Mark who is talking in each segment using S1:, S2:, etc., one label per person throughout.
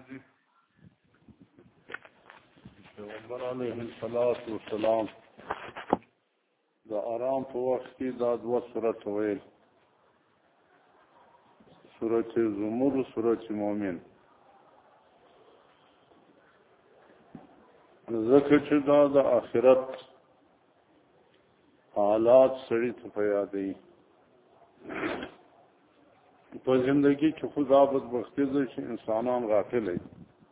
S1: راځي پیغمبر علیه الصلاة والسلام د آرام په وخت کې دا دوه سورت ویل، سورت زمر و سورت مومن، ځکه چې دا د آخرت حالات سړي ته په یادوي. په زندگی کې خدا بدبختی ده چې انسانان غافل دي.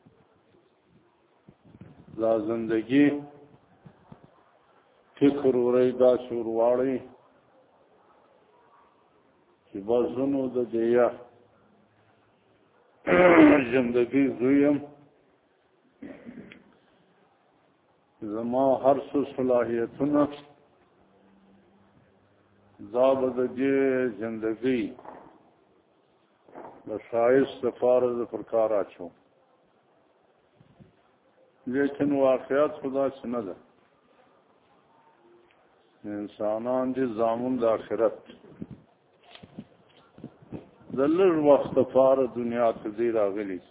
S1: دا زندگی فکر ورای دا شور واړی چې بازونو د دیا زندگی زویم زما هر څه صلاحیتونه دا به د دې زندگی د ښایست لپاره زه پر کار اچوم، لیکن واقعیت خدا څه نه ده. انسانان دي زامن د آخرت د لږ وخت لپاره دنیا ته دي راغلي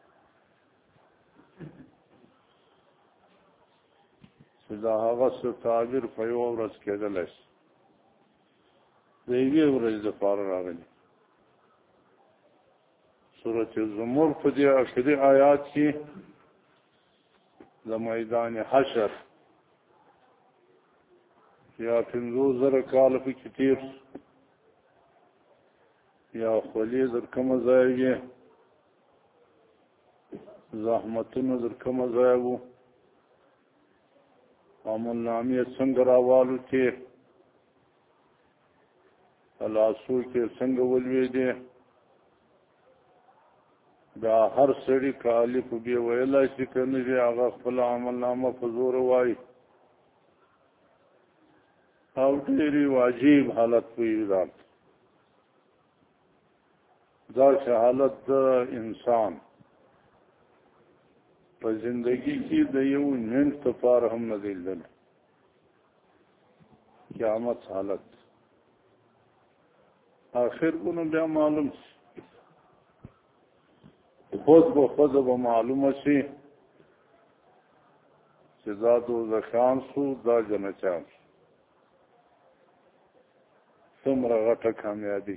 S1: چې دا هغه څه تعبیر په یوه ورځ کېدلی شي، د یوې ورځې لپاره راغلي. سورت زمر په دې آخري آیات کې د میدان حشر یا 50,000 کاله پکې تېر یا خولې در کومه ځای وي، زحمتونه در کومه ځای وو، عمل نامې څنګه راوالوتې، لاسو کې څنګه ولوېدې، دا هر سړي کالی په بیا ویلای شي که نه شي هغه خپل عمل نامه په زور وایي، او ډېرې واجب حالت وي. دا چې حالت د انسان په زندگی کې د یو منټ لپاره هم نه دی لیدلی. قیامت حالت آخر بنو بیا معلوم شي، خود به خود به معلومه شي چې دا دوزخیان شو دا جنتیان شو. څومره غټه کامیابي،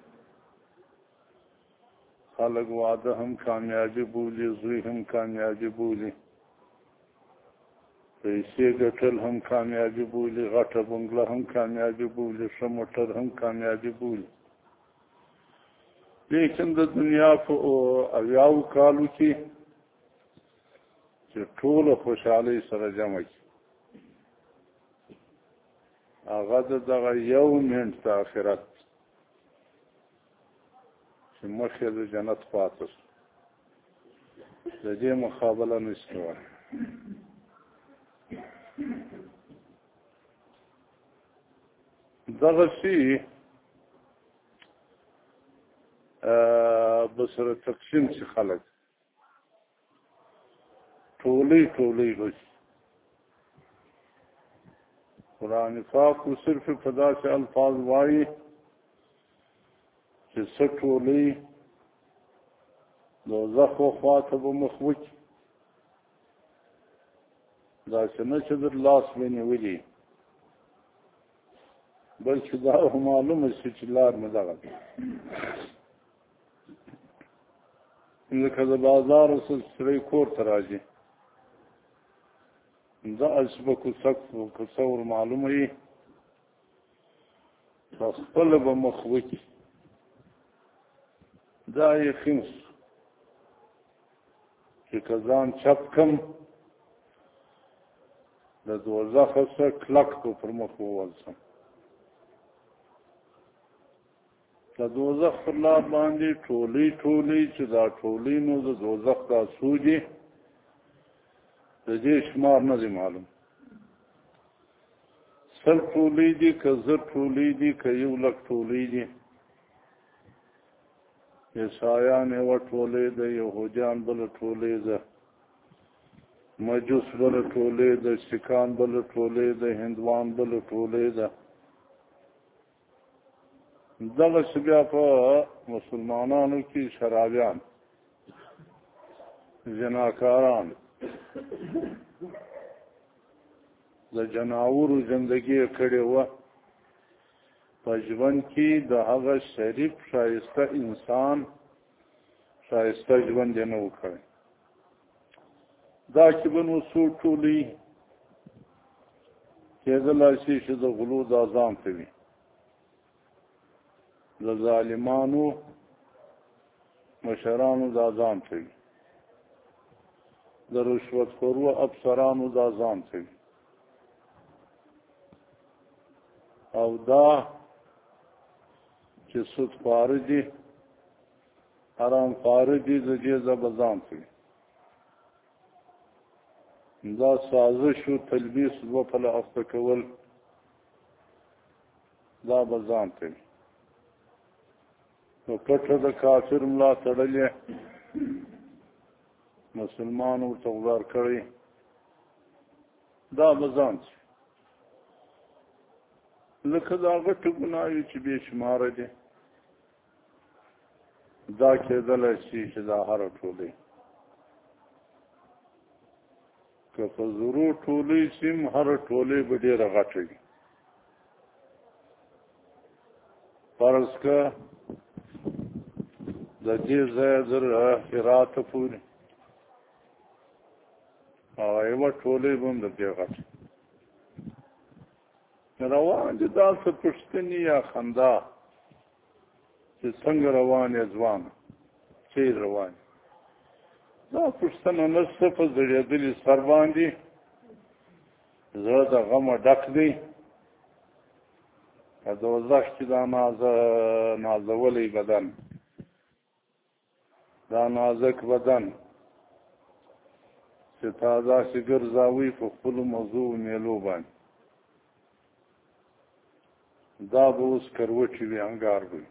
S1: خلک واده هم کامیابي بولي، زوی هم کامیابي بولي، پیسې ګټل هم کامیابي بولي، غټه بنګله هم کامیابي بولي، ښه موټر هم کامیابي بولي. لیکن د دنیا په 80 کالو کې چې ټوله خوشحالۍ سره جمع کړي هغه دغه یو منټ د آخرت چې مخکې د جنت پاتې شو د دې مقابله نشي کولی. دغسې بسره تقسیم شي خلک ټولۍ بشي. قرآن پاک خو صرف په داسې الفاظ وایي چې څه ټولۍ دوزخ خواته به مخ وکړي، داسې نه چې در لاس ونیولي، بلکې دا معلومه شي چې لار مې دغه ده. لکه د بازار سړی کور ته راځي، دا اسبه کوڅه ور معلومه وي خپله به مخ وکړي، دا یقین چې که ځان چپ کم د دوزخ څخه کلک به پر مخ ووځم. د دوزخ پر لار باندې ټولۍ چې دا ټولۍ نو د دوزخ دا څو دي د دې شمار نه دی معلوم. 100 ټولۍ دي که 1000 ټولۍ دي که 1,00,000 ټولۍ دي. عیسایان یوه ټولۍ ده، یهودیان بله ټولۍ ده، مجوس بله ټولۍ ده، سیکان بله ټولۍ ده، هندوان بله ټولۍ ده. دغسې بیا په مسلمانانو کې شرابیان جناکاران د جناورو زندگی کړې وه په ژوند کې د هغه شریف ښایسته انسان ښایسته ژوند یې نه و کړی دا چې به نو څو ټولې کېدلی شي چې د غلو دا ځان کوي د ظالمانو مشرانو دا ځان کوي د رشوتخورو افسرانو دا ځان کوي او دا چې سود خواره دي حرام خواره دي د دې به ځان کوي دا سازش و تلبیس دوه پله اخته کول دا به ځان کوي نو پټه د کافر ملا تړلې مسلمان ورته غدار کړی دا به ځان شي لکه دا غټ ګناوې چې بې شماره دي دا کېدلی شي چې دا هره ټولۍ که په زرو ټولۍ سیم هره ټولۍ به ډېره غټه وي فرض که د دې ځایه تر هراته پورې او یوه ټولۍ به هم د دې غټه روان دي دا څه پوښتنې یا خندا چې څنګه روان یې ځوان چیرې روان دا پوښتنه نشته په زړېدلي سر باندې زړه د غمه ډک دی په دوزخ کې دا نازولی بدن دا نازک بدن چې تا داسې ګرځاوي په خپلو موضوع میلو باندې دا به اوس کروټې وي انګار وي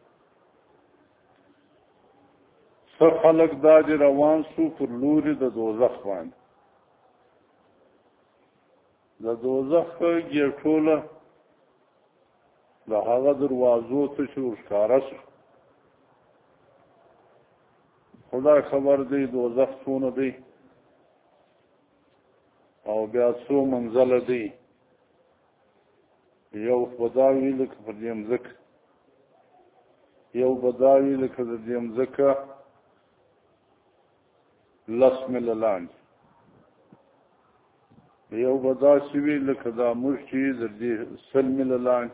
S1: څه خلک دا دې روان سو پر لوري د دوزخ باندې د دوزخ ګېټوله د هغه دروازو ته چې ورښکاره سو خدای خبر دی دوزخ څونه دی او بیا څو منزله دی یو بداوی لکه پر دې مځکه یو بداوی لکه د دې مځکه 10 میله لاندې یو بداسې وي لکه دا موږ چې د دې 100 میله لاندې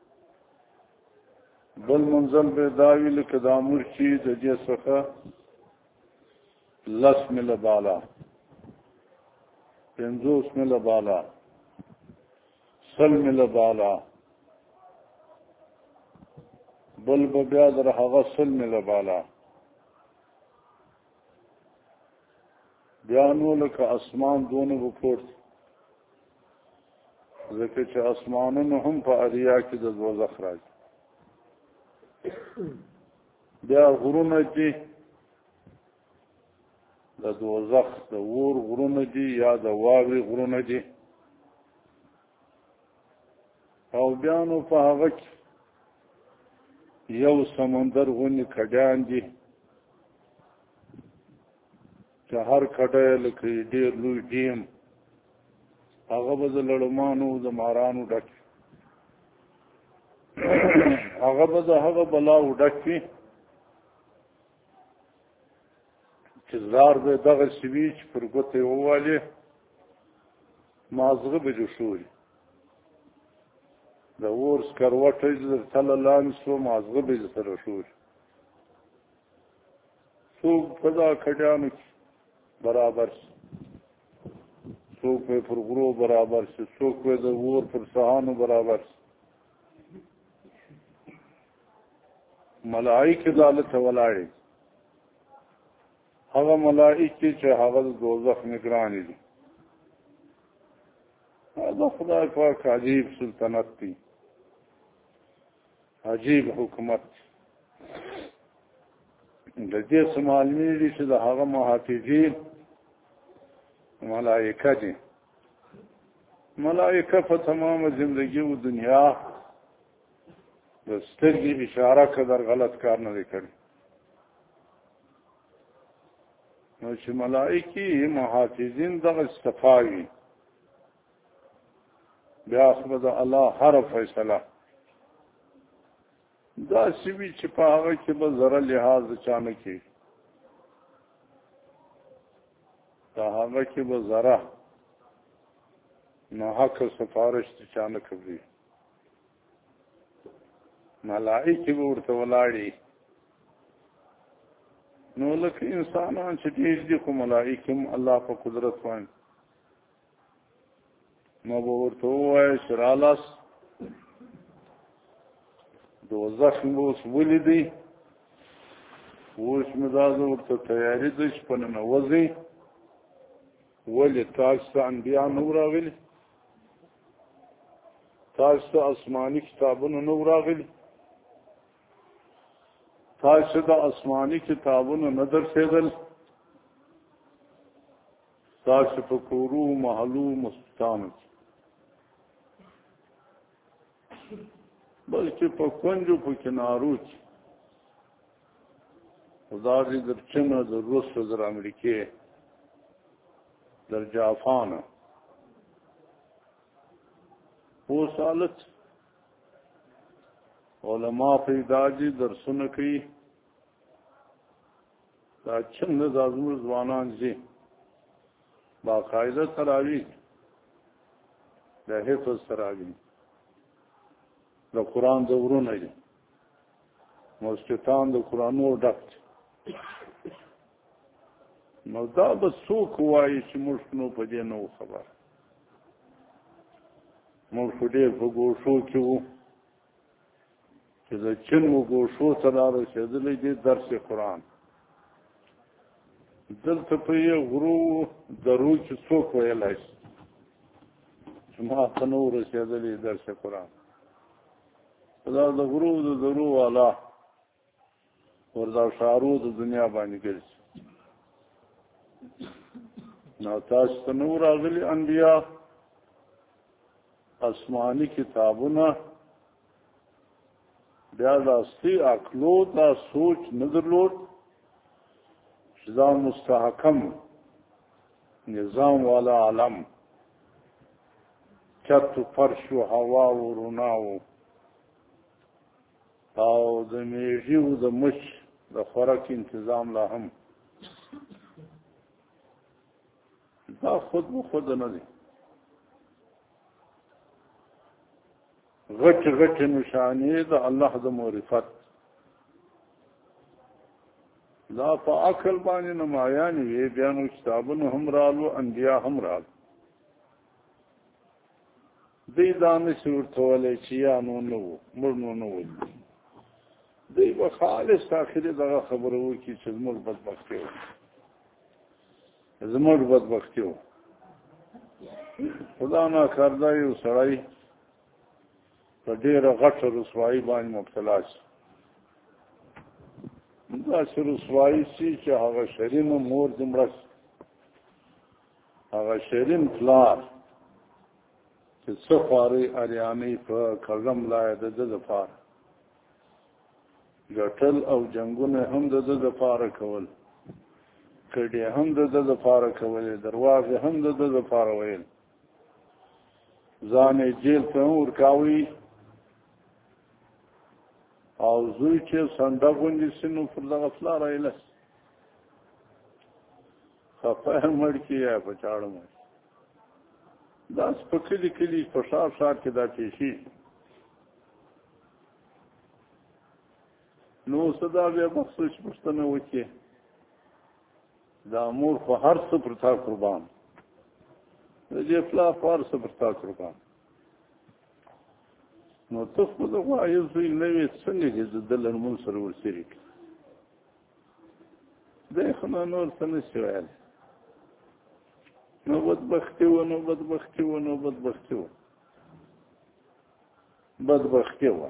S1: بل منزل به دا وي لکه دا موږ چې د دې څخه 10 میله بالا 50 میله بالا 100 میله بالا بل به بیا در هغه 100 میله بالا بیا نو لکه اسمان دونه به پورته ځکه چې اسمانونه هم په اریا کې د دوزخ راځي بیا غرونه دي د دوزخ د اور غرونه دي یا د واورې غرونه دي او بیا نو په هغه کې یو سمندر غونې کډیان دي چې هر کډی لکه ډېر لوی ډیم هغه به د لړمانو د مارانو ډک هغه به د هغه بلاو ډک وي چې زار به دغسې وي چې پر ګوته یې ووالې مازغه به جوشوي د اور سکروټه یې در تله لاندې شو مازغه به یې سره شوي څوک په دا کډیانو کې برابر شي څوک به پر غرو برابر شي څوک به د اور پر سهانو برابر شي ملائکه د الله ته ولاړې هغه ملائکه چې هغه د دوزخ نگرانې دي دا خدای پاک عجیب سلطنت دی عجیب حکومت د دې سمالمي دي چې د هغه محافظین ملائکه دي ملائکه په تمامه زندگی و دنیا د سترګې اشاره قدر غلط کار نه دی کړی نو چې ملائکی محافظین دغه صفاوي بیا خو د الله هر فیصله دا سوي چې په هغه کې به ذره لحاظ چانه کې دا هغه کې به ذره نو حق سفارش چانه کوي ملائکی به ورته ولاړي نو لکه انسانان چې ډېر دي خو ملائکه هم الله په قدرت باندې نو به ورته ووایي چې رالاس دوزخ مې اوس ولیدی اوس مې دا ورته تیاري ده چې په ننوځئ ولې تاسو ته انبیا نه وو راغلي تاسو ته آسماني کتابونه نه وو راغلي تاسو د آسماني کتابونو نه درسېدل تاسو په کورو محلو مستانو بلکې په کونجو په کنارو کې خدا دې در چینه در روس در امریکې در جاپان اوس حالت علما پیدا دي درسونه کوي دا څنګه د زموږ ځوانان دي باقاعده تراویح د حفظ تراویح د قرآن دورونه دي مسجدان د قرآنو ډک نو دا به څوک وایي چې موږ نو په دې نه وو خبر موږ خو ډېر په ګوښو کې وو چې د چین مو ګوښو ته رارسېدلی دی درس قرآن دلته په یې غرو درو چې څوک ویلی شي چې ما ته نه و رسېدلی درس قرآن دا د غرو د درو والا وردا شارو د دنیا باندې ګرځي نو تاسو ته نو راغلي انبیا آسماني کتابونه بیا د اصلي عقلو دا سوچ نه درلود چې دا مستحکم نظام والا عالم چت فرش و هوا و روناو او د میږي او د مش د خوراک تنظیم لا هم دا خود به خود نه دي غټ غټ نشانې د الله د معرفت دا په عقل باندې نمایان وي بیانو کتابونه هم رالو انبیا هم رالو دې دانش ورته ولې چې یا نو نو مرنو نو وي دی به خالص آخري دغه خبره وکړي چې زموږ بدبختي وه زموږ بدبختي وه خدا ناکارده یو سړی په ډېره غټه رسوایي باندې مبتلا شي داسې رسوایي شي چې هغه شرینه مور دې مړه شي هغه شرین پلار چې څه خوارۍ اریانۍ په کږم لایه د ده دپاره ګټل او جنگونه هم د ده دپاره کول کډې هم د ده دپاره کولې دروازې هم د ده دپاره ویل ځان یې جیل ته هم ورکاوي او زوی چې سنډه غوندې شي نو پر دغه پلار ایله خفه یې مړ کړي یا په چاړه مړ داسې په کلي کلي په ښار ښار کې دا پیښې نو صدا بیا بخصوص پوښتنه وکړي دا مور خو هر څه پر تا قربان د دې پلار خو هر څه پر تا قربان نو ته خو د وایي زوی نه وې څنګه دې د ده له لمونځ سره ورسېرې کړي دی خو نو نور څه نه شي ویلی نو بدبختي وه نو بدبختي وه نو بدبختي وه بدبختي وه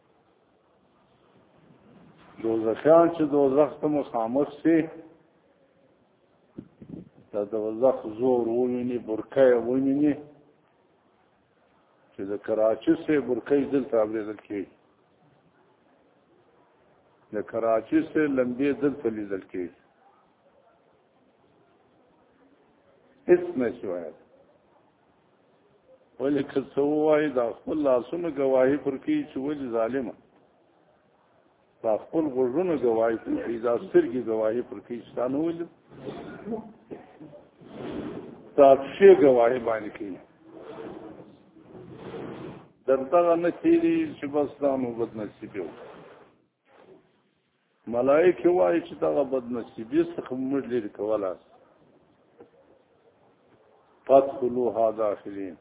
S1: دوزخیان چې دوزخ ته مخامخ شي د دوزخ زور وویني برکه یې وویني چې د کراچي سه برکه یې دلته اورېدل کېږي د کراچي سه لمبې دلته لیدل کېږي هیڅ نشي وایي ولې که څه ووایي دا خپل لاسونه ګواهي پر کوي چې ولې ظالمه دا خپل غوږونه ګواهي پر کوي دا سترګې ګواهي پر کوي چې تا نه ولید دا پښې ګواهي باندې کوي دغه نه تېري چې بس دا نو بدنصیبي و ملائکه وایي چې دغه بدنصیبي څخه موږ لرې کولی فادخلوها داخلین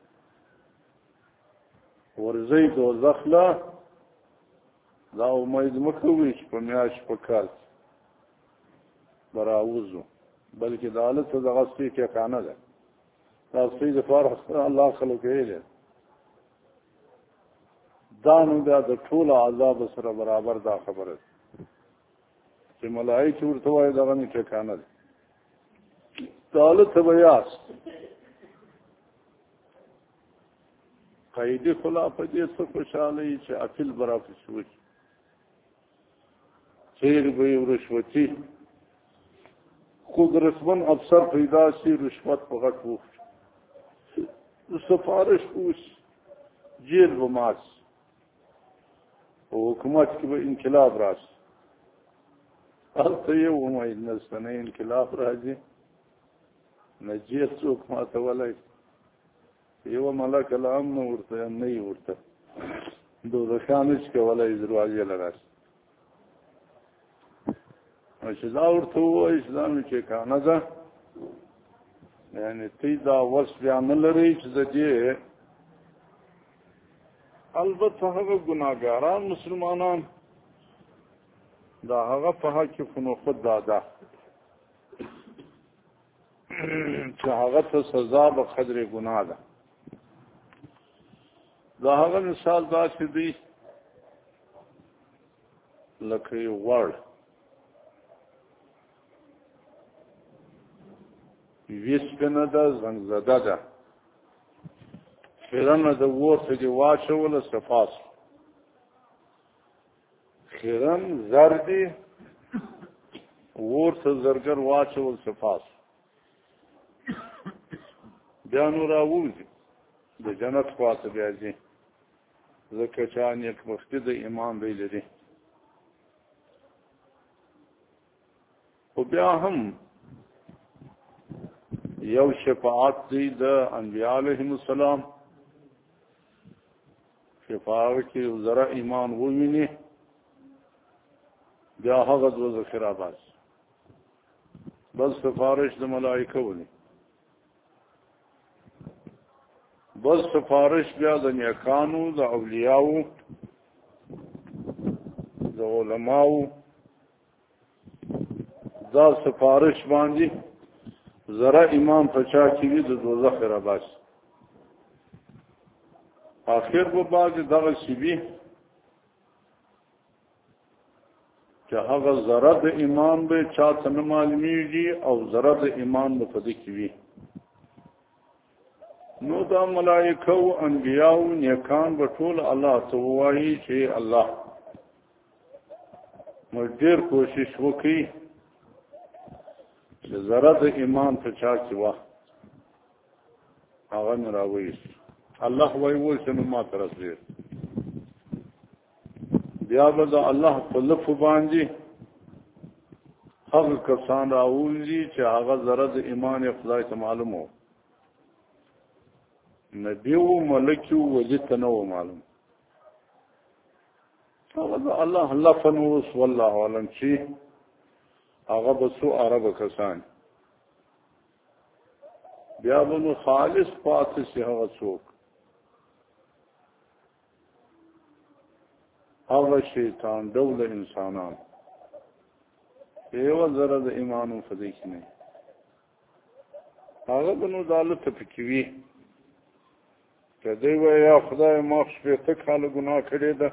S1: ورځئ دوزخ له دا امید مه کوئ چې په میاشت په کال به راوځو بلکې د هلته دغه سپي ټکانه ده دا سپي دپاره الله خلق ویلی دا نو بیا د ټولو عذاب سره برابر دا خبره ده چې ملایکې ورته وایي دغه مې ټکانه ده د هلته به یاست قیدي خلا په دې څه خوشحاله وي چې اپیل به راپسې وشي چیر به یې رشوتي قدرتمن افسر پیدا شي رشوت په غټ وخوري سفارش اوس جیل به مات په حکومت کې به انقلاب راشي هلته یو امید نشته نه انقلاب راځي نه جیل څوک ماتولی یو ملک الامن ورته نه یې ورته دوزخیان نشي کولی دروازې له راشي چې دا ورته ووایي چې دا مې ټکانه ده یعنې تی دا وس بیا نه لرئ چې د دې البته هغه ګناهګاران مسلمانان دا هغه په حق کې خو نو خود داده چې هغه ته سزا به قدر ګناه ده دا هغه مثال داسې دی لکه یو غوړ ویسپنه ده زنګزده ده خیرنه د ورته دې واچوله صفاس خیرن زر دي ورته زرګر واچول صفاس بیا نو راوځي د جنت خواته بیا ځي ځکه چې نیکبختي د ایمان دی لري خو بیا هم یو شفاعت دی د انبیاء علیهم السلام شفاعت کې ذره ایمان وویني بیا هغه دوزخ راباسي بل سفارش د ملائکه ونی بل سفارش بیا د نیکانو د اولیاءو د علماو دا سفارش باندې ذره ایمان پچا کې وي د دوزخ راباسي آخر به بعد دغه شیبي چې هغه ذره د ایمان به چاته نه معلومیږي او ذره د ایمان به په دې کې وي نو دا ملائکه او انبیاء او نیکان به ټول الله ته وایي چې الله موږ ډېر کوشش وکړي چې ذره د ایمان په چا کې وه هغه نه راوایست الله وایي اوس نو ما ته رسېږي بیا به د الله په لفظ باندې هغه کسان راوځي چې هغه ذره د ایمان خدای ته معلوم وو نبی و ملک و ولی ته نه و معلوم هغه د الله لفظ اوس والله علم چې هغه به څو عربه کسان بیا به نو خالص پاتې شي هغه څوک هغه شیطان ډول انسانان یو ذره د ایمانو فدی کې نه هغه بنو دالت پکوي کدی وای یا خدای ما شپې کاله ګناه کړی ده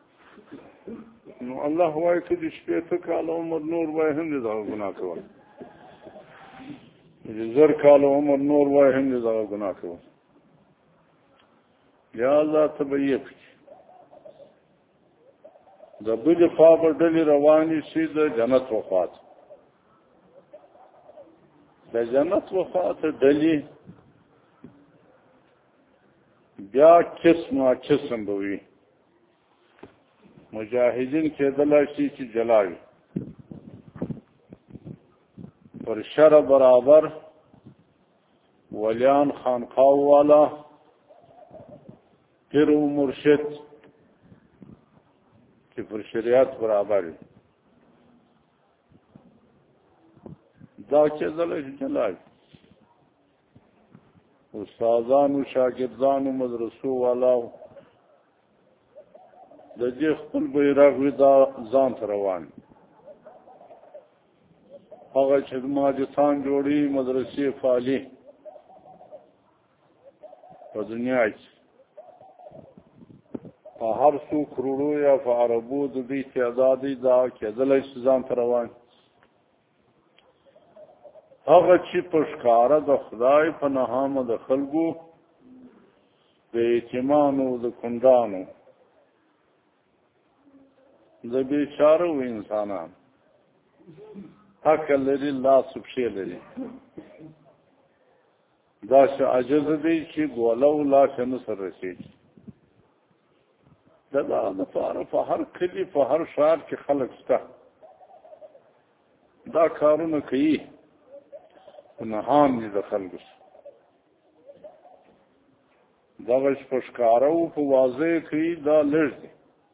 S1: نو الله وای کدی شپې کاله عمر نور وای هم دې ګناه کوي زر کاله عمر نور وای هم دې ګناه کوي یا الله تبیت د بل خوا په ډلې روانې شي د جنت وخات د جنت وخواته ډلې بیا قسم به وي. مجاهدین کېدلی شي چې جلا وي، پر شرع برابر ولیان، خانقاه والا، پیر و مرشد چې پر شریعت برابر وي، دا کېدلی شي جلا وي. استادانو، شاګردانو، مدرسو والاو د دې خپل بیرغ وي، دا ځان ته روان. هغه چې ماجسان جوړي، مدرسې فعالي په دنیا کې په هر څو کروڑو یا په عربو د دې تعداد دا کېدلی شي ځان ته روان. هغه چې په ښکاره د خدای په نهامه د خلکو د یتیمانو، د کونډانو، د بیچاره و انسانان حق لري، لاس و پښې لري، داسې عجز دی چې ګوله و لاس یې نه سره رسېږي. د دا لپاره په هر کلي، په هر ښار کې خلک شته دا کارونه کوي، نهام دي د خلکو. دغه په ښکاره و په واضح کوي، دا لږ دي.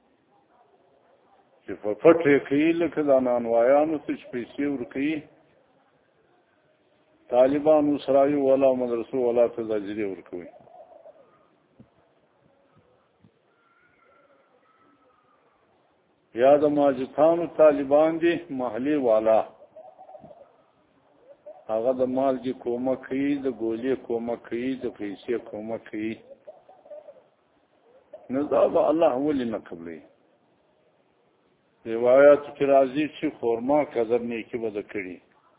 S1: چې په پټې کوي، لکه د نانوایانو ته چې پیسې ورکوي، طالبانو، سرایو والا، مدرسو والا ته زاجرې ورکوي. یا د ماجتانو طالبان دي، محلي والا، هغه د مالګې کومک کوي، د ګولې کومک کوي، د پیسې کومک کوي. نو دا به الله ولې نه قبلوي؟ روایاتو کې راځي چې خورما قدر نیکي به ده کړي،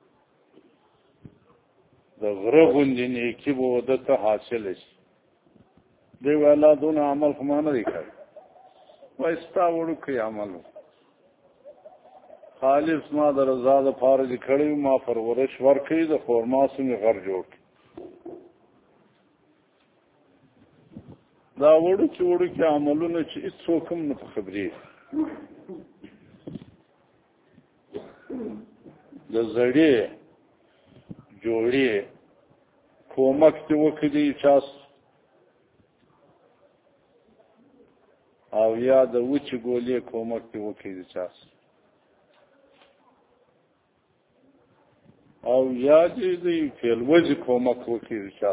S1: د غره غوندې نیکي به ده ته حاصله شي. دی وایي الله دونه عمل خو ما نه دی کړی. وایي ستا وړوکی عمل خالص ما د رضا دپاره دې کړی، ما پرورش ورکړي، د خورما څنګه غر جوړ کړي. دا وړوکي عملونه چې هېڅوک هم نه په خبرېږي. د زړې جوړې کومک دې وکړي چا، او یا د وچې ګولې کومک دې وکړي چا، او یا دې د فیلوزې کومک وکړي چا،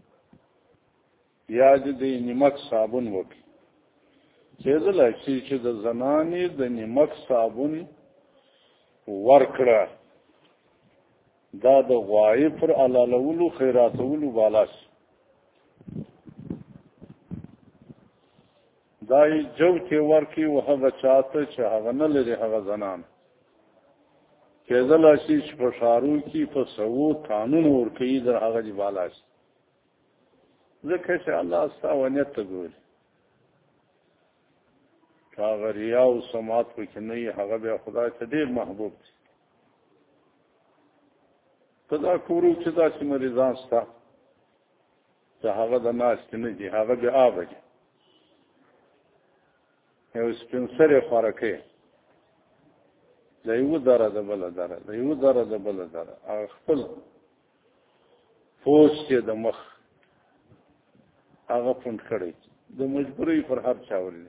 S1: یا دې د نمک صابون وکړي. کېدلی شي چې د زنانې د نمک صابون ورکړه، دا د غوایې پر علالولو، خیراتولو بالا شي. دا یې جو کې ورکړي و هغه چاته چې هغه نه لري، هغه زنان. کېدلی شي چې په ښارو کې په سوو قانون ورکوي، در هغه دې بالا شي، ځکه چې الله ستا ونیت ته ګوري. که هغه ریا او سماعت پکې نه وي، هغه بیا خدای ته ډېر محبوب دی. په دا کورو چې داسې مریضان شته چې هغه د ناستې نه دي، هغه بې آبه دي، یو سپین سرې خوارکۍ، د یوه دره د بله دره، د یوه دره د بله دره، هغه خپل پوست یې د مخ هغه پونډ کړی، د مجبورۍ پر هر چا ورځي.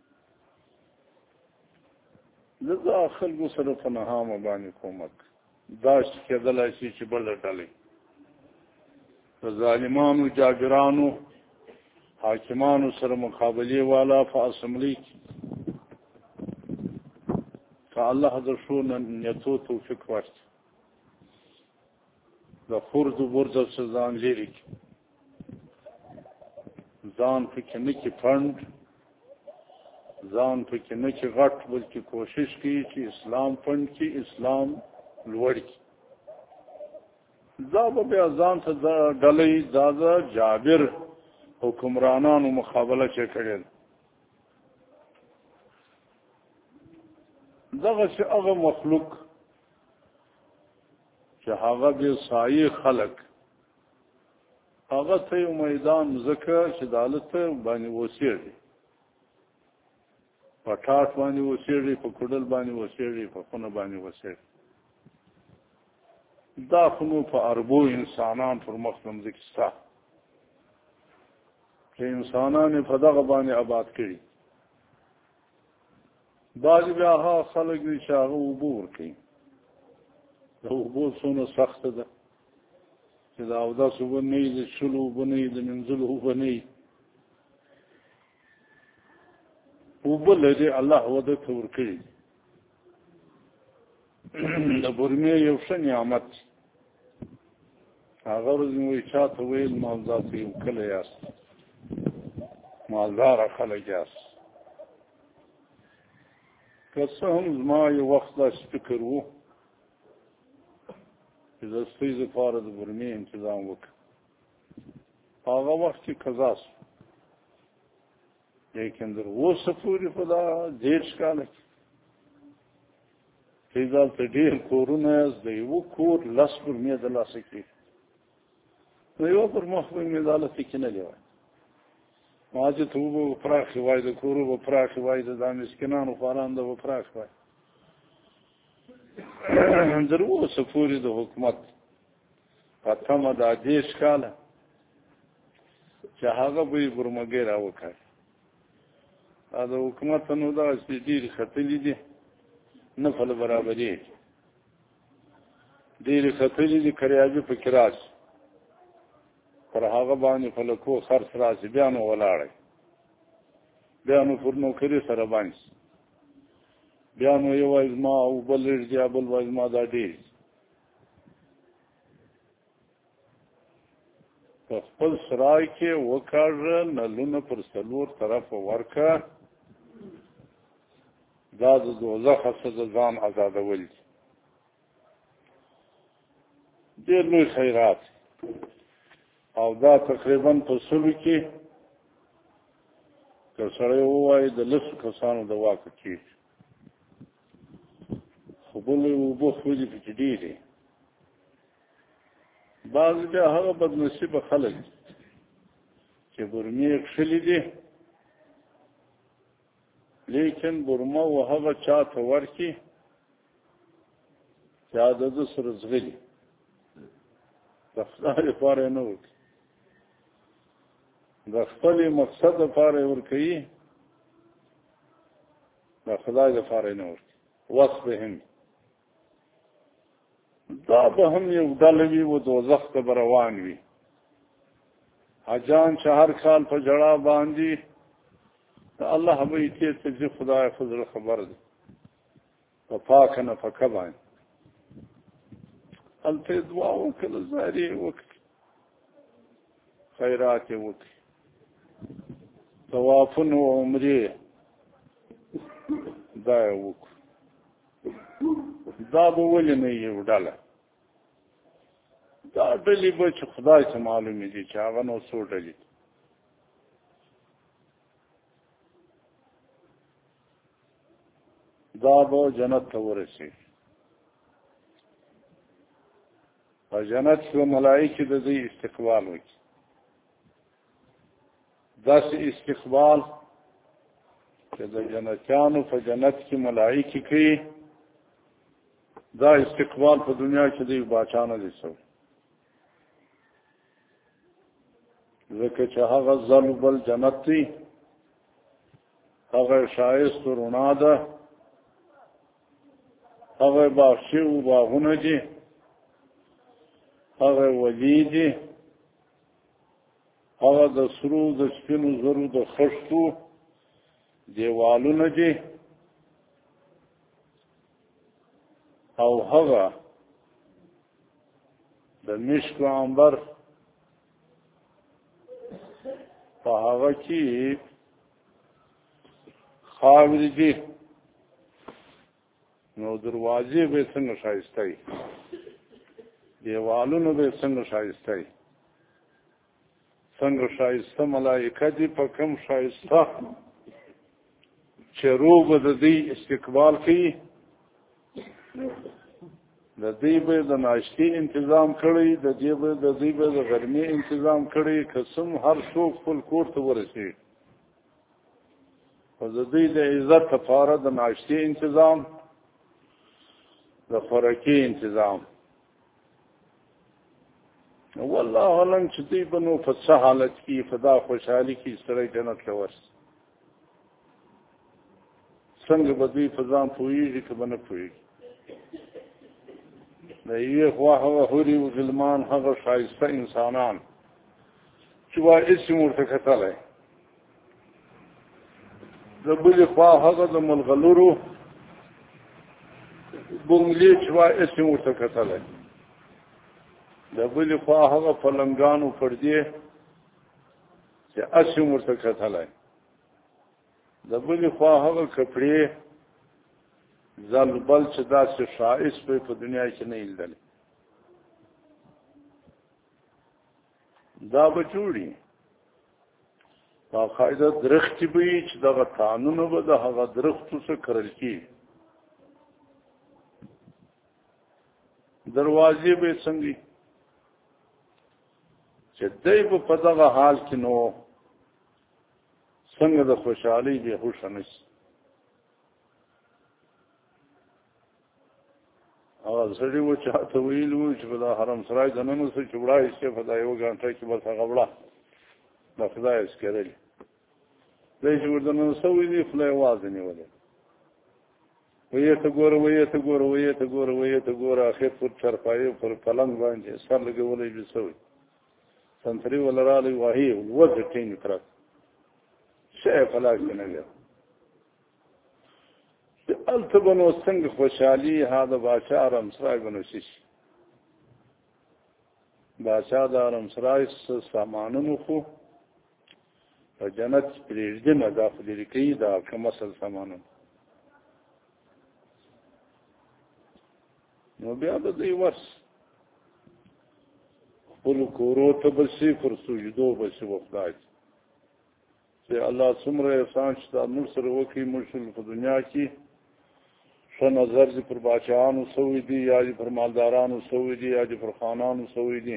S1: دا خلکو سره په نهامه باندې کومک داسې کېدلی شي چې بله ډلې د ظالمانو، جابرانو، حاکمانو سره مقابلې والا په اسمبلۍ کې، که الله د ښو نیتو توفیق ورکړي، د خرد و برزو څخه ځان لرې کړي، ځان پکې نه کړي پنډ، ځان پکې نه کړي غټ، بلکې کوشش کوي چې اسلام پنډ کړي، اسلام لوړ کړي. دا به بیا ځان ته ډلې دا د جابر حکمرانانو مقابله چې کړې ده. دغسې هغه مخلوق چې هغه به سایه خلق هغه ته یو میدان زکه چې دالته باندې وسیږي په ټاټ باندې وسیږي په کډل باندې وسیږي په خونه باندې وسیږي دا خونو په اربو انسانان پر مخدم ذکستا چې انسانان په دغه باندې آباد کړي بعض بیا هغه خلک دي چې هغه اوبه ورکوي د اوبو څونه سخته ده چې د اودس اوبه نه وي د څښلو اوبه نه وي د مینځلو اوبه نه وي اوبه لري الله وده ته ورکړي د برمې یو ښه نعمت هغه ورځ مې وایي چا ته ویل مالدار ته یو کلی یاست مالداره خلک یاست که څه هم زما یو وخت داسې فکر و چې د ستۍ دپاره د برمې انتظام وکړم هغه وخت کې قضا شو لیکن در اوسه پورې په دا دېرش کاله کې چې دلته ډېر کورونه یاست د یوه کور لس برمې د لاسه کېږي نو یوه پر مخ به مې دا لسې کې نه لیوای ما چې ته اوبه به پراخې وای د کورو به پراخې وای د دا مسکینانو خوارانده به پراخ وای در اوسه پورې د حکومت په تمه دا دېرش کاله چې هغه به یې برمګۍ راوکړي دا د حکومت نو داسې ډېرې ختلي دي نفل برابرې ډېرې ختلي دي کریابي پکې راشي پر هغه باندې فلکو خرڅ راشي بیا نو ولاړی بیا نو پر نوکري سره باندې بیا نو یو وایي زما او بل ډېر دی بل وایي زما دا ډېر په خپل سرای کې وکړه نلونه پر څلور طرفه ورکړه دا د دوزخ څخه د ځان ازادول دي ډېر لوی خیرات او دا تقریبا په سلو کې که سړی ووایي د لسو کسانو د واکه کېږي خو بلې اوبه خولي پکې ډېرې بعض بیا هغه بدنصیبه خلک چې برمې یې کښلي دي لیکن برمه و هغه چا ته ورکړي چې د ده سره ځغلي د خدای لپاره یې نه ورکړي د خپلې مقصد لپاره یې ورکوي د خدای لپاره یې نه ورکړي وصفهم دا به هم یو ډله وي و دوزخ ته به روان وي حجان چې هر کال په جړا باندې الله به یې تېر ته ځي خدای فضل خبر دی په پاکه نفقه باندې هلته یې دعا وکړه زارې یې وکړي خیرات یې وکړي طوافونه و عمرې دا یې وکړو دا به ولې نه یو ډله دا ډلې به چې خدای ته معلومې دي چې هغه نو څو ډلې دا به جنت ته ورسېږي په جنت کې به ملایکې د دوی استقبال وکړي داسې استقبال چې د جنتیانو په جنت کې ملایکې کوي دا استقبال په دنیا کې دوی باچا نه دي سوی ځکه چې هغه ځل بل جنت دی هغه ښایست رڼا ده هغه باغچې و باغونه دي هغه ولی دي هغه د سرو د سپینو زرو د خښتو دیوالونه دي او هغه د مشک و عنبر په هغه کې خاورې دي نو دروازې به څنګه ښایسته وي دیوالونه به څنګه ښایسته وي څنګه ښایسته ملایکه دي په کوم ښایسته چې روح به د دوی استقبال کوي د دې به د ناشتي تنظیم کړی د دې به د غرمې تنظیم کړی قسم هر څوک خپل کور ته ورسي او د دې د عزت لپاره د ناشتي تنظیم د خوراکي تنظیم والله علم چې دې بنو په څه حالت کې فدا خوشحالي کې سره جنت لورس څنګه به دې فزام پوېږي که به نه پوېږي د یوې خوا هغه حوري و غلمان هغه ښایسته انسانان چې وایي اسم ورته کتلی د بلې خوا هغه د ملغلرو بنګلې چې وایي اسم ورته کتلی د بلې خوا هغه پلنګانو پردې چې اسم ورته کتلی د بلې خوا هغه کپړې زلبل چې داسې ښایست په دنیا کې نه لیدلی دا به جوړي باقاعده درختې به وي چې دغه تانونه به د هغه درختو څخه کرل کېږي دروازې به یې څنګه چې دی به په دغه حال کې نو څنګه د خوشحالۍ بې هوښه نه شي هغه سړي و چې هاته ویلي وو چې په دا حرم سرای دننه څه چې وړه ایستې په دا یوه ګنټه کې بس هغه وړه د خدای اسکرلي دی چې ور شوي دي خوله یې وازه نیولې ویې ته ګوره ویې ته ګوره ویې ته ګوره ویې ته ګوره اخر پر چرپایې پر پلنګ باندې سر لګولی بې شوی سنتري ولا رالی وهي وزه ټینګ پرت شی یې په لاس کې نه وي هلته به نو څنګه خوشحالي ها د باچا آرامسرای به نو شي باچا د آرامسرای سامانونو خو په جنت پرېږدي نه دا خو لرې کوي دا کم اصل سامانونه نو بیا به دوی ورس خپلو کورو ته به شي پر سجدو به شي و خدای چې الله څومره احسان چې دا موږ سره وکړي موږ په دنیا کې ښه نظر دې پر باچاهانو سوی دي یا دې پر مالدارانو سوی دي یا دې پر خانانو سوی دي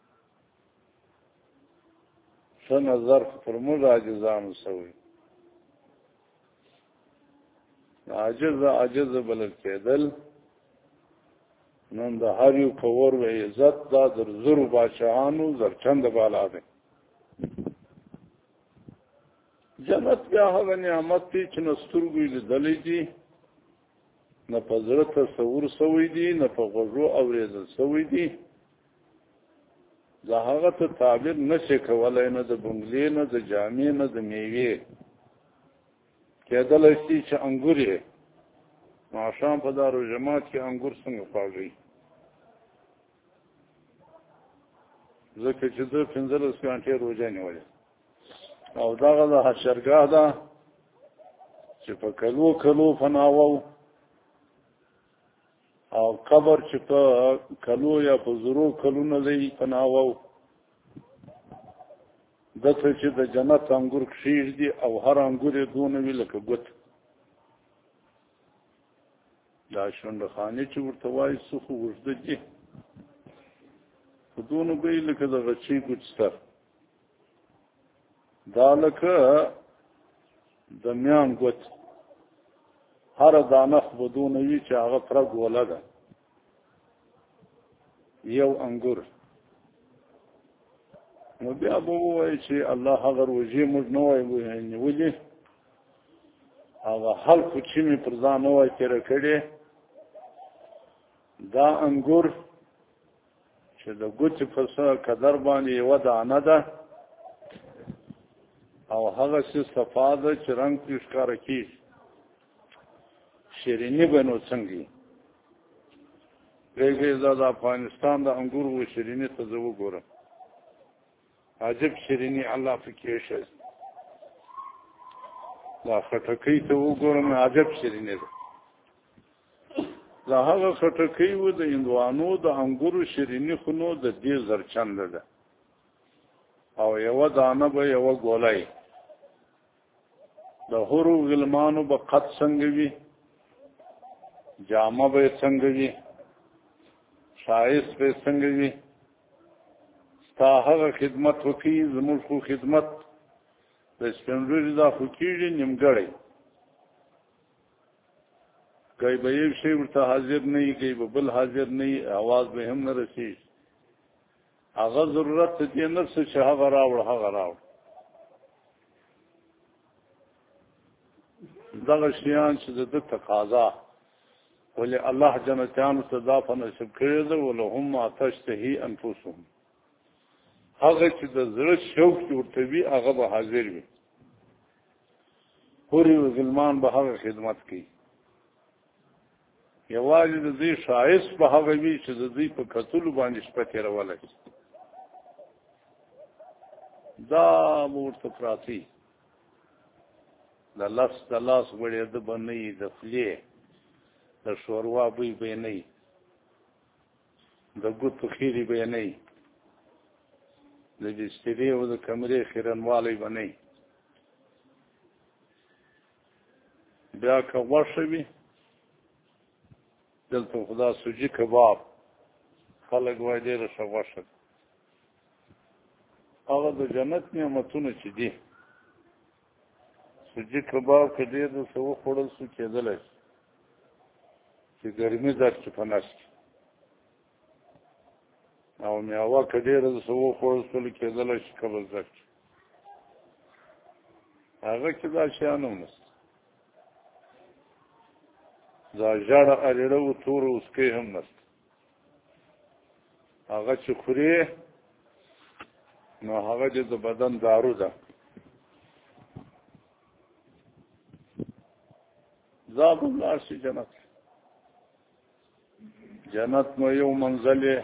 S1: ښه نظر پر موږ عاجزانو سوی عاجز بلل کېدل نن د هر یو په ور و عزت دا در زرو باچاهانو زرچنده بالا دی جنت بیا هغه نعمت دی چې نه سترګو یې لیدلی دي نه په زړه تصور سوی دي نه په غوږو اورېدل سوی دي د هغه ته تعبیر نشي کولی نه د بنګلې نه د جامې نه د میوې کېدلی شي چې انګور یې ماښام په دارالجماعت کې انګور څنګه خواږي ځکه چې ده 15 ګنټې روژه نیولې او دغه د حشرګاه ده چې په کلو کلو پناوو او قبر چې په کلو یا په زرو کلونه دی پناوو دته چې د جنت انګور کښېږدي او هر انګور یې دونه وي لکه ګوت دا شونډخانې چې ورته وایي څه خو اوږده دي خو دونه به یې لکه د غچې ګوچستر دا لکه د میان ګوت هره دانه خو به دونه وي چې هغه پره ګوله ده یو انګور نو بیا به ووایي چې الله هغه روژې موږ نه وای نیولې هغه خلکو چې مې پر ځان نه وای تېره کړې دا انګور چې د ګوتې په قدر باندې یوه دانه ده او هغسې صفا ده چې رنګ پرې ښکاره کېږي شیریني به نو څنګه وي پرېږدئ دا د افغانستان د انګور و شیریني ته زه وګورم عجب شیریني الله پکې ایښی دا خټکۍ ته وګورم عجب شیریني ده دا هغه خټکۍ و د هندوانو د انګورو شیریني خو نو د دې زرچنده ده او یوه دانه به یوه ګولی د حورو غلمانو به قد څنګه وي جامه به یې څنګه وي شایست به څنګه وي ستا هغه خدمت وکړي زموږ خو خدمت د سپینږیري دا خو کېږي نیمګړی کوي به یو شی ورته حاضر نه وي کوي به بل حاضر نه وي اواز به هم نه رسېږي هغه ضرورت ته دې نه څه چې هغه راوړ هغه راوړ دغه شیان چې د ده تقاضا ولې الله جنتیانو ته دا په نصیب کړی ده ولهم ما تشتهي انفسهم هغه چې د زړه شوق ورته وي هغه به حاضر وي حورې و غلمان به هغه خدمت کوي یوازې د دوی ښایست به هغه وي چې د دوی په کتلو باندې شپه تېرولی دا به ورته پراته د لاس غوړېده به نه وي د خولې د شوروا بوی به یې نه وي د ګوتو خیرې به یې نه وي د بسترې او د کمرې خیرنوالی به نه وي بیا که غوښه وي دلته خدا سوجي کباب خلک وایي ډېره ښه غوښه ده هغه د جنت نعمتونه چې دي سوجي کباب که ډېر درته وخوړل شو کېدلی شي چې ګرمي درشي په نس کې او میوه که ډېره درته وخوړل شول کېدلی شي قبض درشي هغه کې دا شیان هم نشته دا ژړه اریړه و توره اوسکۍ هم نشته هغه چې خورې نو هغه دې د بدن دارو ده دا به ولاړ شي جنت جنت نو یو منزل یې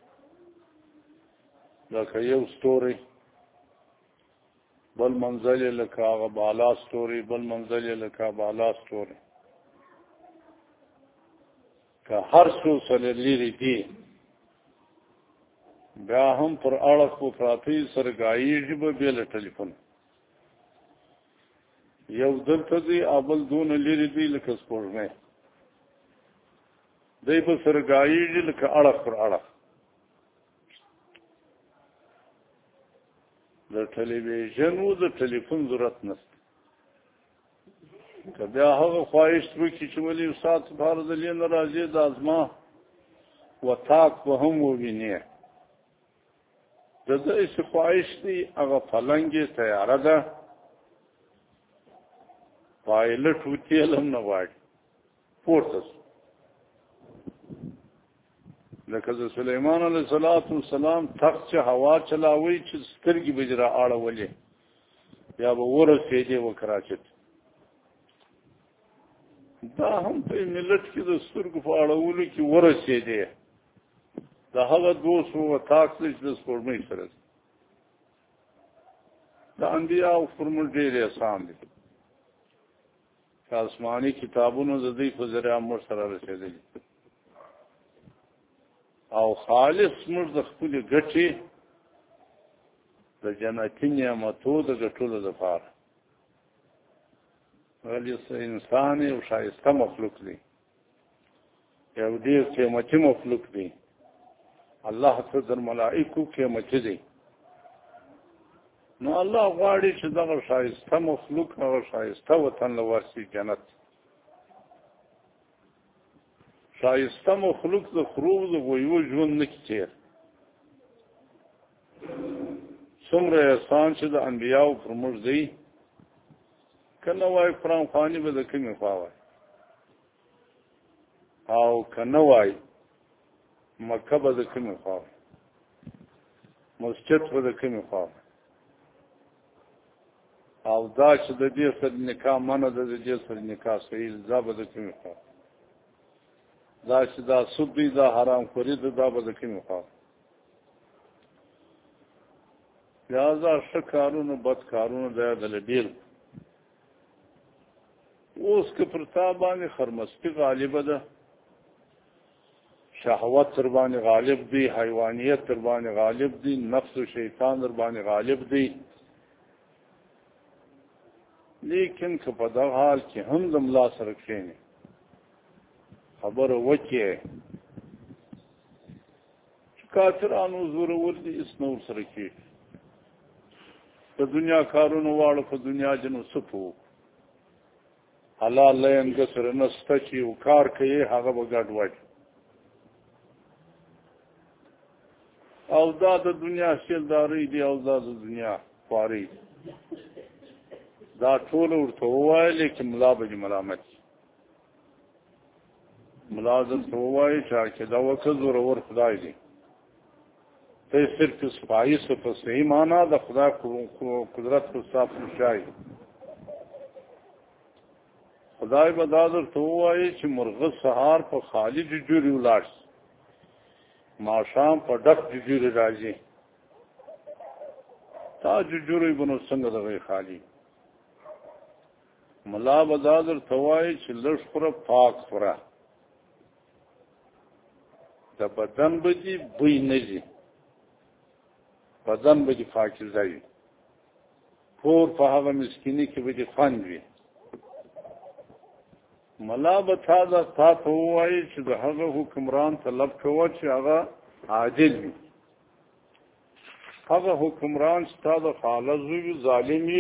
S1: لکه یو ستوری بل منزل یې لکه هغه بالا ستوری بل منزل یې لکه بالا ستوری که هر څو سره لرې دي بیا هم پر اړخ په پراته سره ګایېږي به بې له ټلیفون یو دلته دی اول دونه لرې دی لکه سپوږمۍ دی به سره ګایېږي لکه اړخ پر اړخ د ټلویزیون و د ټلیفون ضرورت نشته که بیا هغه خواهش وکړي چې ولې استاد سبحانه د لې نه راځي دا زما وطاق به هم ووینې د ده چې خواهش دی هغه پلنګ یې تیاره ده پایلټ و تیل هم نه غواړي پورته شو لکه د سلیمان علیه السلام تخت چې هوا چلاوي چې سترګې به را اړولې یا به ورسېدې وکراچت دا هم په ملت کې د سترګو په اړولو کې ورسېدې د هغه 200 وطاق چې د سپوږمۍ سره د انبیاء فرمول ډېر احسان دي آسماني کتابونو د دوی په ذریعه موږ سره رسېدلي او خالص موږ د خپلې ګټې د جنتي نعمتو د ګټلو دپاره ولی انسان یو ښایسته مخلوق دی یو ډېر قیمتي مخلوق دی الله ته در ملائکو قیمتي دی نو الله غواړي چې دغه ښایسته مخلوق هغه ښایسته وطن له ورسي جنت ښایسته مخلوق د خرو د غویو ژوند نه کې تېر څومره احسان چې د انبیاو پر موږ دی که نه وای قرآن خواني به د کومې خوا وای او که نه وای مکه به د کومې خوا وای مسجد به د کومې خوا وای او دا چې د دې سره نکاح منع ده د دې سره نکاح صحیح دا به د کومې خوا دا چې دا سود دی دا حرام خوري ده دا به د کومې خوا لہذا ښه کارونه بد کارونه دا دله بیل اوس که پر تا باندې خرمستي غالبه ده شهوت تر باندې غالب دی حیوانیت تر باندې غالب دی نفس و شیطان تر باندې غالب دی لیکن که په دغه حال کې هم د ملا سره کښېنې خبره وکړې کافرانو زورور دي اس نور سره کې د دنیا کارونو واړه په دنیا جنو سپو حلال لینګ سره نسته چې یو کار کوي هغه به ګډ وای او دا د دنیا شیلداري دی او دا د دنیا خواري دا ټول ورته ووایي چې ملا به ملامت ملا درته ووایي چې دا وکړه زورور خدای دی ته صرف صفایي په صحیح معنا د خدای قدرت په صاف نشای خدای به دا درته ووایي چې مرغه سهار په خالي جوړي ولاړ ماښام په ډک جوړي راځي تا جوړي بنو څنګه دغه خالي ملا به دا درته ووایي چې لږ خوره پاک خوره د بدن به دي بوی نه ځي بدن به دي پاکیزه وي پور په هغه مسکیني کې به دي خوند وي ملا به تا ته ووایي چې د هغه حکمران طلب کوه چې هغه عادل وي هغه حکمران چې تا د خاله زوی ظالم وي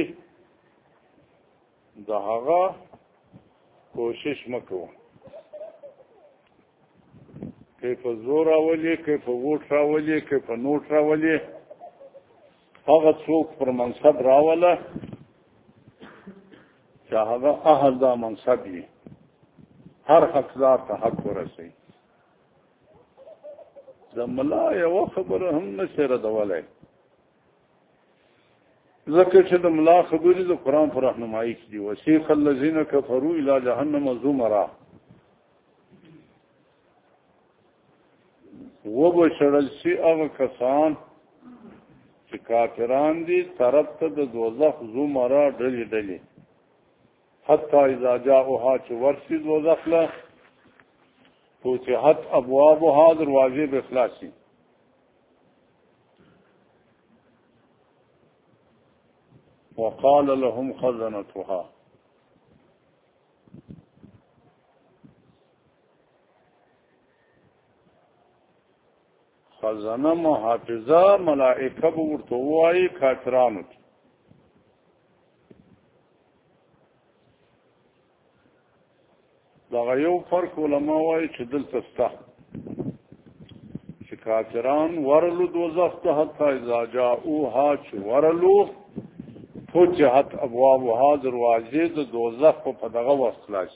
S1: د هغه کوشش مه کوه که په زور راولي که په ووټ راولي که په نوټ راولي هغه څوک پر منصب راوله چې هغه اهل دا منصب وي هر حقدار ته حق ورسوي د ملا یوه خبره هم نشي ردولی ځکه چې د ملا خبرې د قرآن په رهنمایي کې دي وسیق الذین کفروا الی جهنم زمرا وبشرل شي هغه کسان چې کافران دي طرف ته د دوزخ زمرا ډلې ډلې حتی اذا جاءوها چې ورسي دوزخ له فتحت ابوابها دروازې به خلاصي وقال لهم خزنتها خزنه محافظه ملائکه به ورته وایي کافرانو ته دغه یو فرق علما وایي چې دلته شته چې کافران ورلو دوزخ ته حتی اذا جاءوها چې ورلو فتحت ابوابها دروازې د دوزخ په دغه وخت خلاص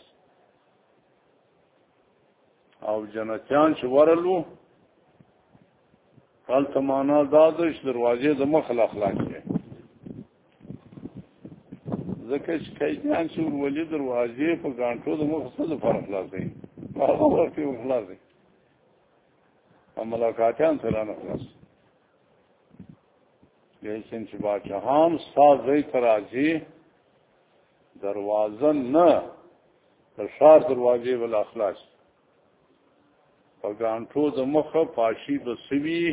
S1: او جنتیان چې ورلو هلته معنا دا ده چې دروازې د مخ خلاص شي ځکه چې قیدیان چې ورولي دروازې په ګانټو د مخ څه دپاره خلاصوي هغه وخت یې خلاصوي او ملاقاتیان سره نه خلاص لیکن چې باچهان ستا ځای ته راځي دروازه نه د ښار دروازې به لا خلاص په ګانټو د مخه پاشي به سوي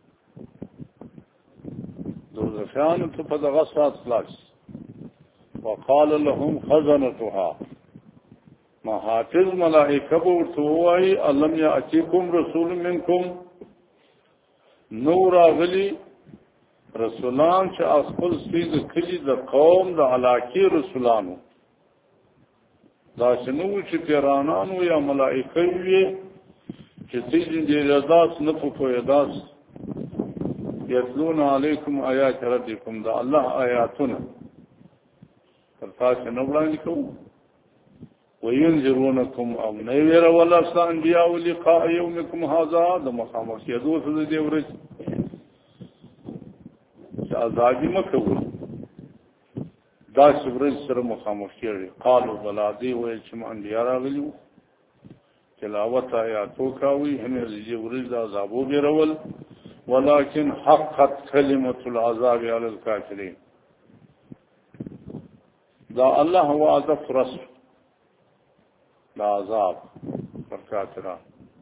S1: دوزخیانو ته په دغه ساعت خلاص وقال لهم خزنتها محافظ ملائکه به ورته ووایي الم یأتیکم رسول منکم نو راغلي رسولان چې خپل سپي د کلي د قوم د علاقې رسولانو داسې نه وو چې پیرانانو یا ملائکه وي چې تیجن دې داس نه پوهېداس یتلون علیکم آیات ربکم دا الله آیاتونه تر تاسو نه وړاندې کوو وینذرونکم او نه ویرول انبیاء لقاء یومکم هذا د مخامخ کېدو څه دې ورځ چې عذابی مکو دا څورز سره مخامخ کېږي قالوا بلا دی وایي چې انبیاء راغلي تلاوت آیاتو کاوی هم دې ورځ د عذابو بیرول ولكن حقت كلمة العذاب على الكافرين دا الله وعده فرس لا عذاب الكافرين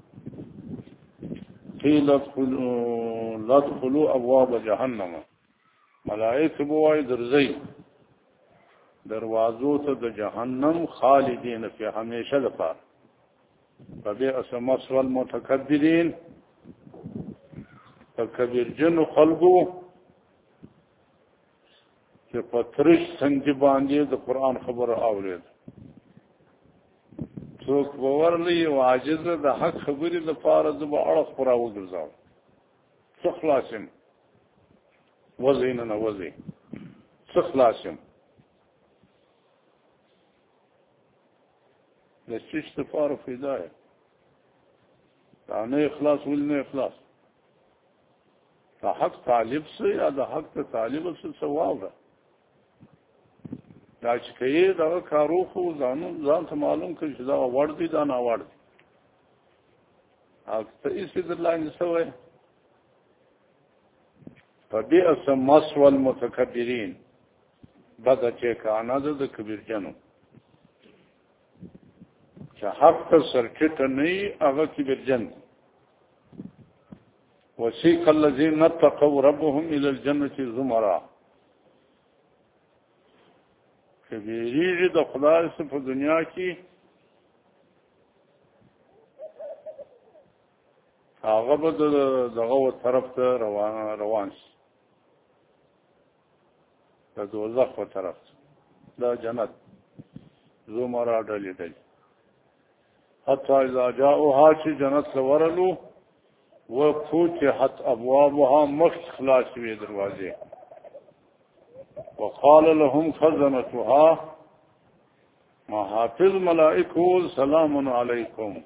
S1: قيل ادخلوا ابواب جهنم ملائکه بوای درځي دروازو ته د جهنم خالدین فی همیشه لپاره فبئس مثوى المتکبرین په کبیرجنو خلکو چې په ترش سنجي باندې د قرآن خبره اورېد څوک به ورلی او عاجزه د حق خبرې لپاره زه به اړخ خورا وګرځم څه خلاص یم وضع نه وضع څه خلاص یم د شش لپاره فایده یې دا نه اخلاص ول نه اخلاص دا حق طالب سه یا د حق ته طالب سه ثواب ده دا چې کوي دا کارو خو ځان ته معلوم کړي چې دا وړ دي دا نه وړ دي او ته یې د لاندې سوې فبئس مثوى المتکبرین بد چې کانه د کبیرجنو چې حق ته سرکټ نه هغه کبیرجن وسيق الذين اتقوا ربهم الى الجنه زمرا کبیری د خدای څخه په دنیا کې هغه به دغه طرف ته روان شي د دوزخ په طرف دا جنت زمرا ډلې حتی اذا جاءوها چې جنت ورلو وفتحت ابوابها مخلص وی دروازې وقال لهم خزنتها محافظ ملائکه سلام علیکم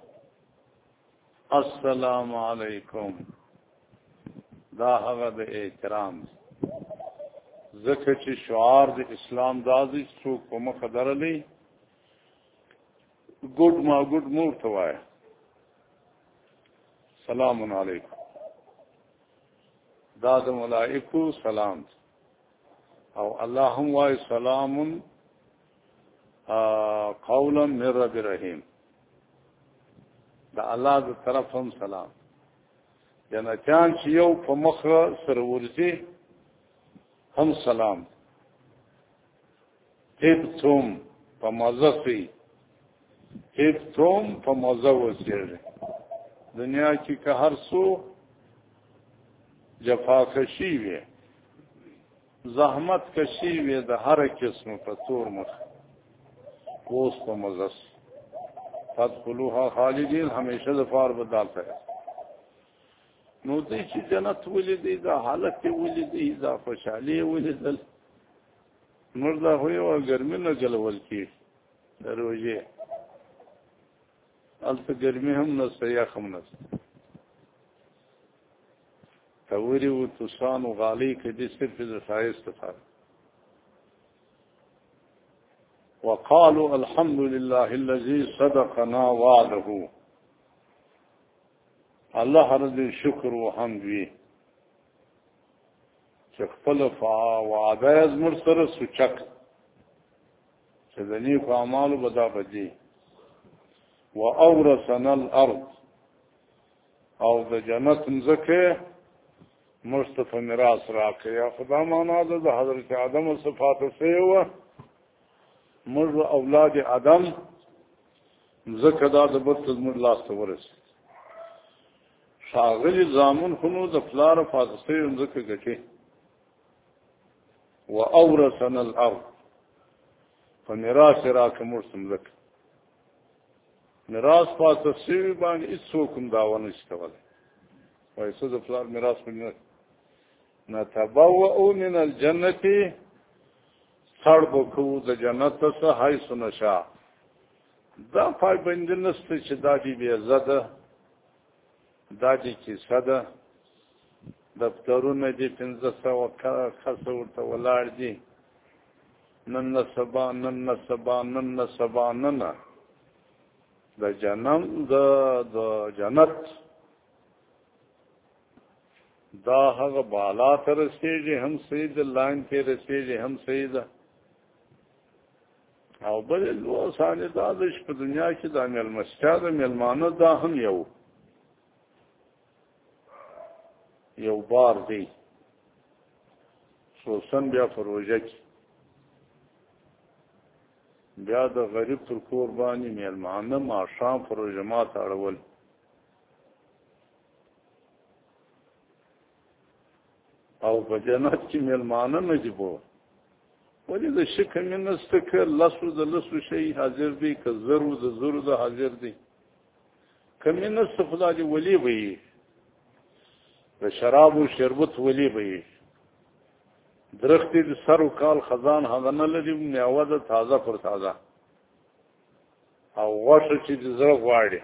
S1: السلام علیکم دا هغه د احترام ځکه چې شعار د اسلام دازي څوک په مخ درلې ګډ ما ګډ مور ته وای سلام علیکم دا د ملائکو سلام او الله هم وای سلام قولا من رب رحیم دا الله د طرف هم سلام جنتیان چې یو په مخ سره ورځي هم سلام تبتم په مزفي تبتم په مزوسیر دنیا کې که هر څو جفاکشي وي زحمت کشي وي د هر قسم په تور مخ اوس په مزس فادخلوها خالدین همیشه د فار بدال کوي نو دې چې جنت ولیدي دا حالت ولیدي دا خوشحالي ولیدل مردا هو او ګرمي نه جلول کی دروځي البته ګرمي هم نه سیاخ هم نه توري او توسان او غالي کې دې صرف د خایست لپاره وقالوا الحمد لله الذي صدقنا وعده الله دې شکر او حمد وي چې خپل وعده از مر سره سوچک چې د نیکو اعمالو بدا بدی واورثنا الارض او د جنت مزکه مصطفی میراث راکړي یا خدا معنا ده د حضرت آدم صفات سیوه مر اولاد آدم مزکه دا د بت مر لاس ته ورسي شاغلی زامن خونو د فلار فاصله مزکه ګټي واورثنا الارض فمیراث راکړي مرسمزکه میراث پاتې شوی باندې هیڅوک هم داوا نشي کولی وایي څه د فلار میراث نه نتبوأ من الجنة سړبکو د جنت څخه حيث نشا دا پای باندې نسته چې دا دی بیا زده دا دي چې صده دفترونه دي 1500 خاصه ورته ولاړ دي نن سبا د جنت دا هغه بالا ته رسیږي هم سید لاین کې رسیږي هم سید او بل لو سانه دا د په دنیا کې د عمل مسجد ملمانه دا هم یو بار دی خصوصا بیا پروژه کې بیا د غریب تر قرباني ملمانه ما شام پروژه ما ته اړول او په جنت کې مېلمانه نه دي بو ولې د شي کمې نسته که لسو د لسو شی حاضر دي که زرو د زرو د حاضر دي کمې نسته خدا دې ولي به یي د شراب و شربت ولي به یي درختې د سر و کال خزان هغه نه لري میوه ده تازه پر تازه او غوښه چې د زړه غواړي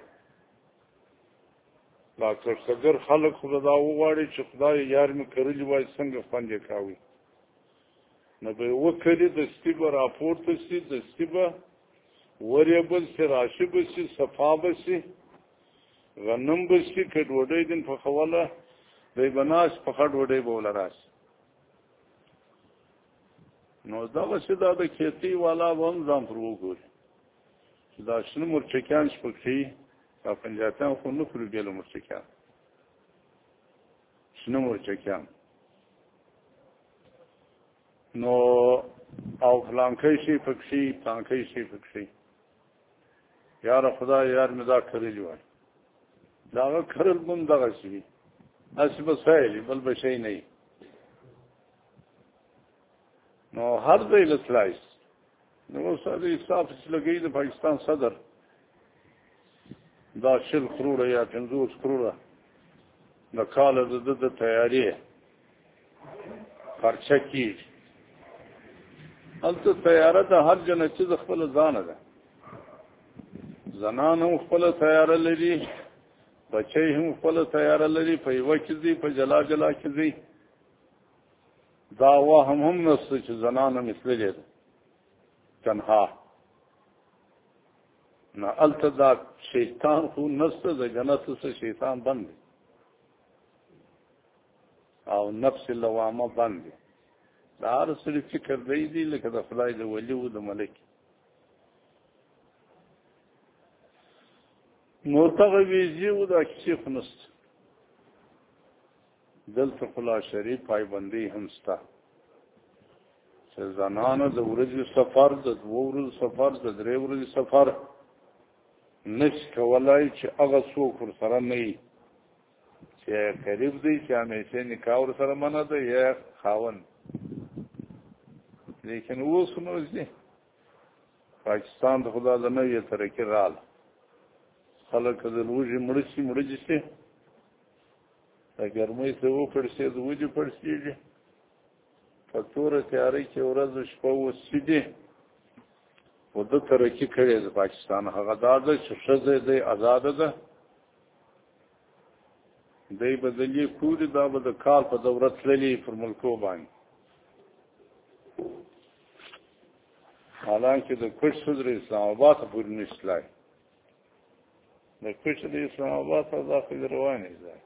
S1: ډاکټر صدر خلک خو دا وغواړي چې خدای یار مې کرلي وای څنګه خوند یې کاوي نو به یې وکړي دستي به راپورته شي دستي به وریبل شي راشي به شي صفا به شي غنم به شي که ډوډۍ دین پخوله دی به ناست پخه ډوډۍ به وله راشي نو دغسې دا د کیتۍ والا به هم ځان پر وګوري چې دا شنه مرچکیان شپږښي دا پنجاتیان خو نه خوري بېله مرچکیان شنه مرچکیان نو او فلانکی شي پکښي فلانکی شي پکښي یاره خدای یار مې دا کرلي وای د هغه کرل به هم دغسې وي هسې به سایلي بل به شی نه وي نو هر ځای له سلایس نو اوس د حساب چې لګوي د پاکستان صدر دا 20 کروڑه یا 50 کروڑه د کاله د تیاري خرچه کېږي هلته تیاره د هر جنتي د خپله ځانه ده زنان هم خپله تیاره لري بچی هم خپله تیاره لري په یوه کې ځي په جلا جلا کې ځي دا وهم هم نشته چې زنان هم مثللې ده تنها نه هلته دا شیطان خو نشته د جنت څخه شیطان بند دی او نفس لوامه بند دی دا هر سړي فکر دی لکه د خدای د ولي و د ملک نو دغه ویزې و دا کیسې خو نشته دلته خو لا شرعي پایبندۍ هم شته چې زنانه د ورځې سفر د 2 ورځو سفر د 3 ورځې سفر نشي کولای چې هغه څوک ورسره نه وي چې قریب دی چې همیشه نکاح ورسره منع ده یا خاوند لیکن اوس نو ځي پاکستان د خدا د نوې ترقي راله خلک د لوږې مړه شي د ګرمۍ څه وپړسېد وږي پړسېږي په توره تیارۍ کې ورځ شپه اوسې دي خو ده ترقي کړې ده پاکستان هغه دا ده چې ښځه دی ازاده ده دی به دلې کوري دا به د کال په دوره تللي پر ملکو باندې حالانکه د کوټ صدر اسلام آباد ته پورې نشي تلای د کوټ د اسلام آباد ته داخل روانې ځای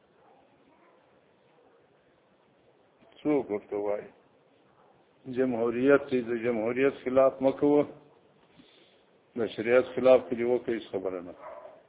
S1: څوک ورته وایي جمهوریت دی د جمهوریت خلاف مه کوه د شریعت خلاف کړي وکړه هېڅ خبره نه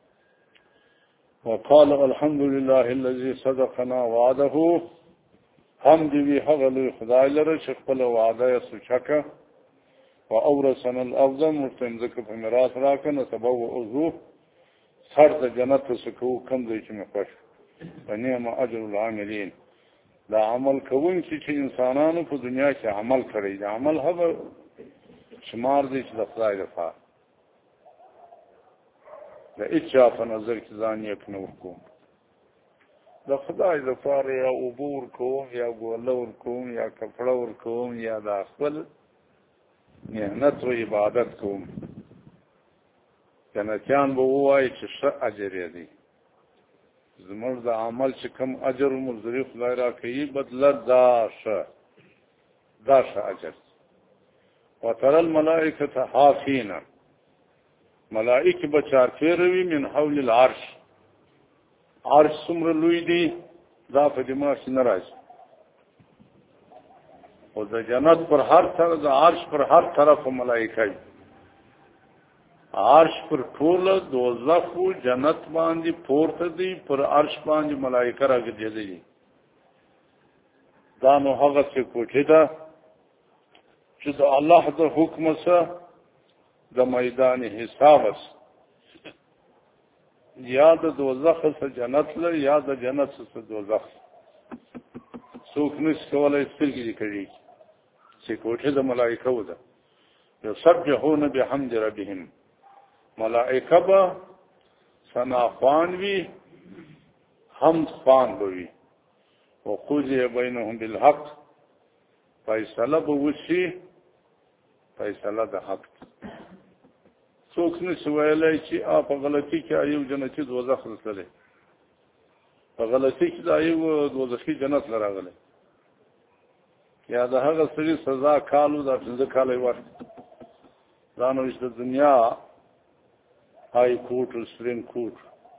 S1: وقال الحمد لله الذي صدقنا وعده حمد وي هغه لوی خدای لره چې خپله وعده یې سوچه کړه واورثنا الارض مستمزک په میراث راکړه نتبوأ ذو سر د جنت څخه کوو کوم ځای چې مې خوښ فنعم اجر العاملین دا عمل کوونکي چې انسانانو په دنیا کې عمل کړی دا عمل هغه شمار دی چې د خدای لپاره د هېچا په نظر کې ځان یک نه ورکوم د خدای لپاره یا اوبه ورکوم یا ګوله ورکوم یا کپړه ورکوم یا د خپل محنت و عبادت کوم جنتیان به ووایي چې ښه اجر یې دی زموږ د عمل چې کوم اجر مزدوري خدای راکوي بدله دا ښه اجر وترى الملائکة حافین ملائکه به چارپیره وي من حول العرش عرش څومره لوی دی دا په دماغ کې نه راځي او د جنت پر هر طرف د عرش پر هر طرف ملائکه وي عرش پر ټوله دوزخ و جنت باندې پورته دی پر عرش باندې ملائکه راګرځېدلي دي دا نو هغسې کوټې ده چې د الله د حکم سره د میدان حساب است یا د دوزخ څخه جنت له یا د جنت څخه دوزخ څوک نشي کولای سترګې دې کړي چې کوټه د ملائکو ده یسبحون بحمد ربهم ملائکه به ثنا خوان وي حمد خوان به وي وقضي بینهم بالحق فیصله به وشي فیصله د حق څوک نشي ویلی چې په غلطي کې ایو جنتي دوزخ رسلی په غلطي کې د ایو دوزخي جنت لراغلی یا د هغه سړي سزا کالو د 15 کاله ورته دا نو د دنیا هاي کورټ او سپریم کورټ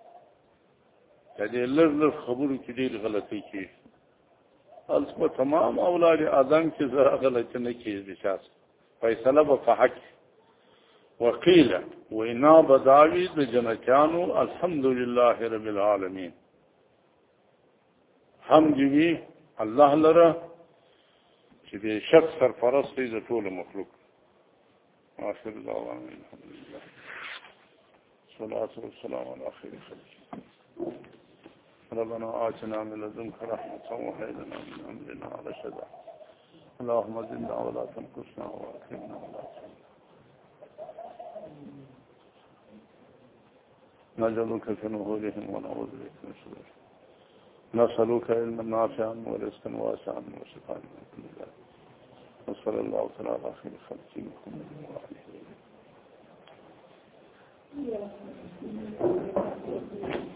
S1: د دې لږ خبرو کې ډېر غلطي کې البته تمام اولاد آدم کې زړه غلطي نه کیږي شاس فیصله په حق وقيل وإنا بداوي بجنتانو الحمد لله رب العالمين حمد وی الله لره چې به شخص سرپرست دی د ټول مخلوق آخر دعوانا الحمد لله صلاة والسلام على خير خلق ربنا آتنا من لدنك رحمة وهب لنا من أمرنا رشدا اللهم زدنا ولا تنقصنا وأكرمنا ولا تهنا نجعلك في نهورهم ونعوذ بك من شرورهم نسألك علما نافعا ورزقا واسعا وشفاء من كل داء وصلى الله تعالى على خير خلقه محمد وعلى اله وصحبه